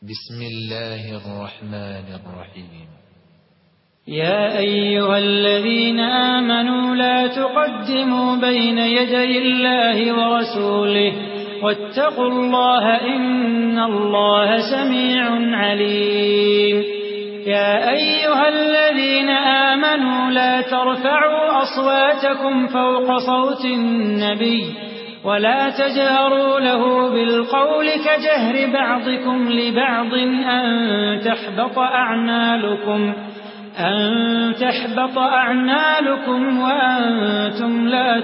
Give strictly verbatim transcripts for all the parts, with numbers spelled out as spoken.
بسم الله الرحمن الرحيم. يا أيها الذين آمنوا لا تقدموا بين يدي الله ورسوله واتقوا الله إن الله سميع عليم. يا أيها الذين آمنوا لا ترفعوا أصواتكم فوق صوت النبي ولا تجهروا له بالقول كجهر بعضكم لبعض أن تحبط أعمالكم أن تحبط أعمالكم وأنتم لا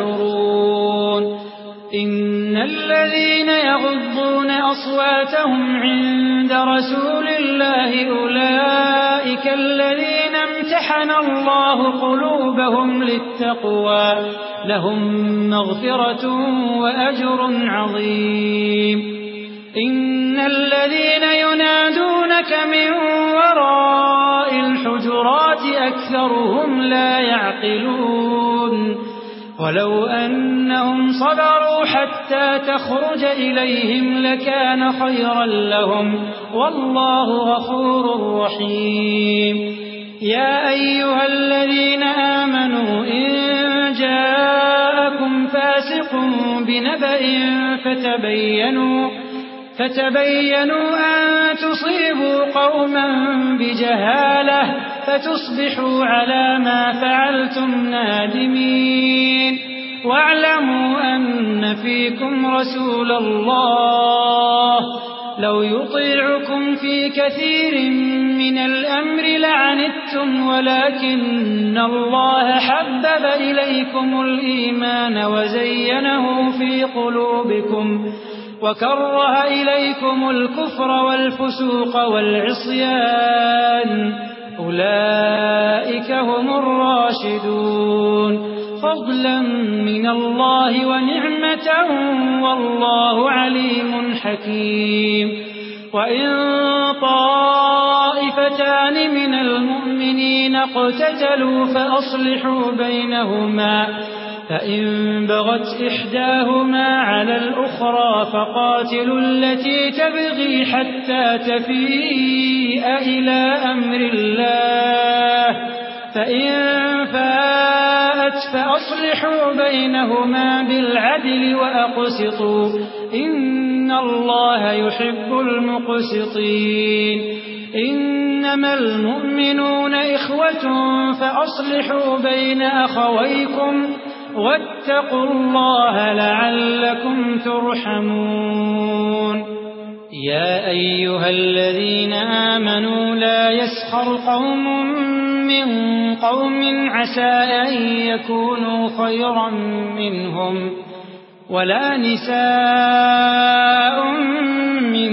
تشعرون. إن الذين يغضون أصواتهم عند رسول الله أولئك الذين امتحن الله قلوبهم للتقوى لهم مغفرة وأجر عظيم. إن الذين ينادونك من وراء الحجرات أكثرهم لا يعقلون. ولو أنهم صبروا حتى تخرج إليهم لكان خيرا لهم والله غفور رحيم. يا أيها الذين آمنوا إن جاءكم فاسق بنبأ فتبينوا فتبينوا أن تصيبوا قوما بجهالة فتصبحوا على ما فعلتم نادمين. واعلموا أن فيكم رسول الله لو يطيعكم في كثير من الأمر لعنتم ولكن الله حبب إليكم الإيمان وزينه في قلوبكم وكره إليكم الكفر والفسوق والعصيان أولئك هم الراشدون فضلا من الله ونعمة والله عليم حكيم. وإن طائفتان من المؤمنين اقتتلوا فأصلحوا بينهما فإن بغت إحداهما على الأخرى فقاتلوا التي تبغي حتى تفيء إلى أمر الله فإن فاءت فأصلحوا بينهما بالعدل وأقسطوا إن الله يحب المقسطين. إنما المؤمنون إخوة فأصلحوا بين أخويكم واتقوا الله لعلكم ترحمون. يا أيها الذين آمنوا لا يسخر قوم من قوم عسى أن يكونوا خيرا منهم ولا نساء من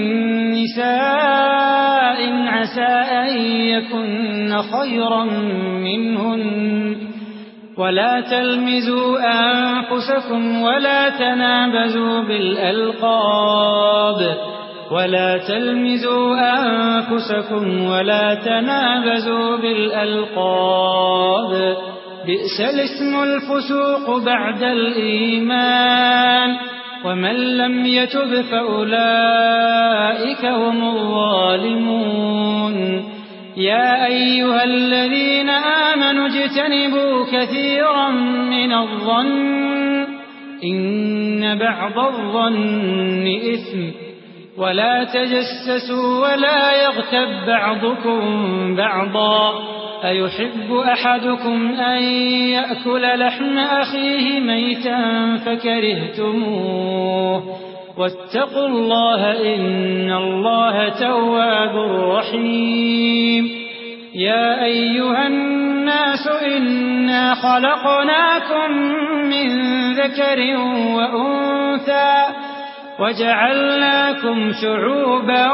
نساء عسى أن يكن خيرا منهن ولا تلمزوا أنفسكم ولا تنابزوا بالألقاب ولا تلمزوا أنفسكم ولا تنابزوا بالألقاب بئس الاسم الفسوق بعد الإيمان ومن لم يتب فأولئك هم الظالمون. يا أيها الذين آمنوا اجتنبوا كثيرا من الظن إن بعض الظن إثم ولا تجسسوا ولا يغتب بعضكم بعضا أيحب أحدكم أن يأكل لحم أخيه ميتا فكرهتموه واتقوا الله إن الله تواب رحيم. يا أيها الناس إنا خلقناكم من ذكر وأنثى وجعلناكم شعوبا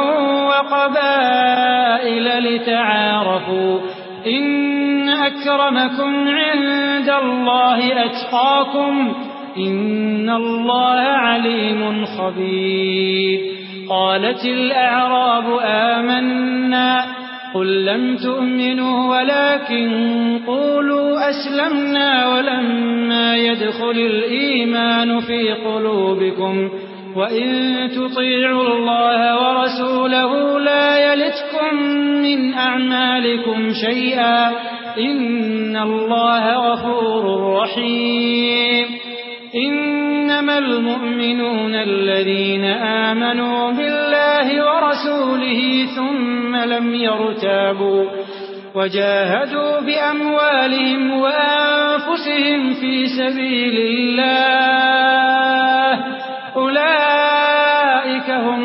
وقبائل لتعارفوا إن أكرمكم عند الله أتقاكم إن الله عليم خبير. قالت الأعراب آمنا قل لم تؤمنوا ولكن قولوا أسلمنا ولما يدخل الإيمان في قلوبكم وإن تطيعوا الله ورسوله يلتكم من أعمالكم شيئا إن الله غفور رحيم إنما المؤمنون الذين آمنوا بالله ورسوله ثم لم يرتابوا وجاهدوا بأموالهم وأنفسهم في سبيل الله أولئك هم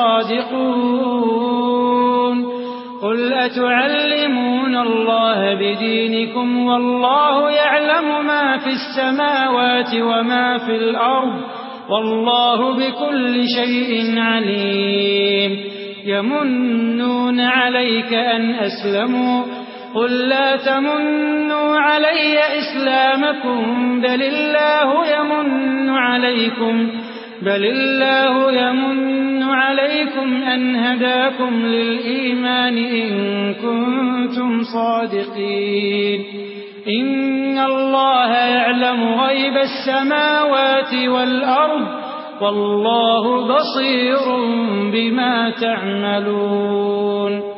الصادقون قل أتعلمون الله بدينكم والله يعلم ما في السماوات وما في الأرض والله بكل شيء عليم يمنون عليك أن أسلموا قل لا تمنوا علي إسلامكم بل الله يمن عليكم بل الله يمن عليكم أن هداكم للإيمان إن كنتم صادقين إن الله يعلم غيب السماوات والأرض والله بصير بما تعملون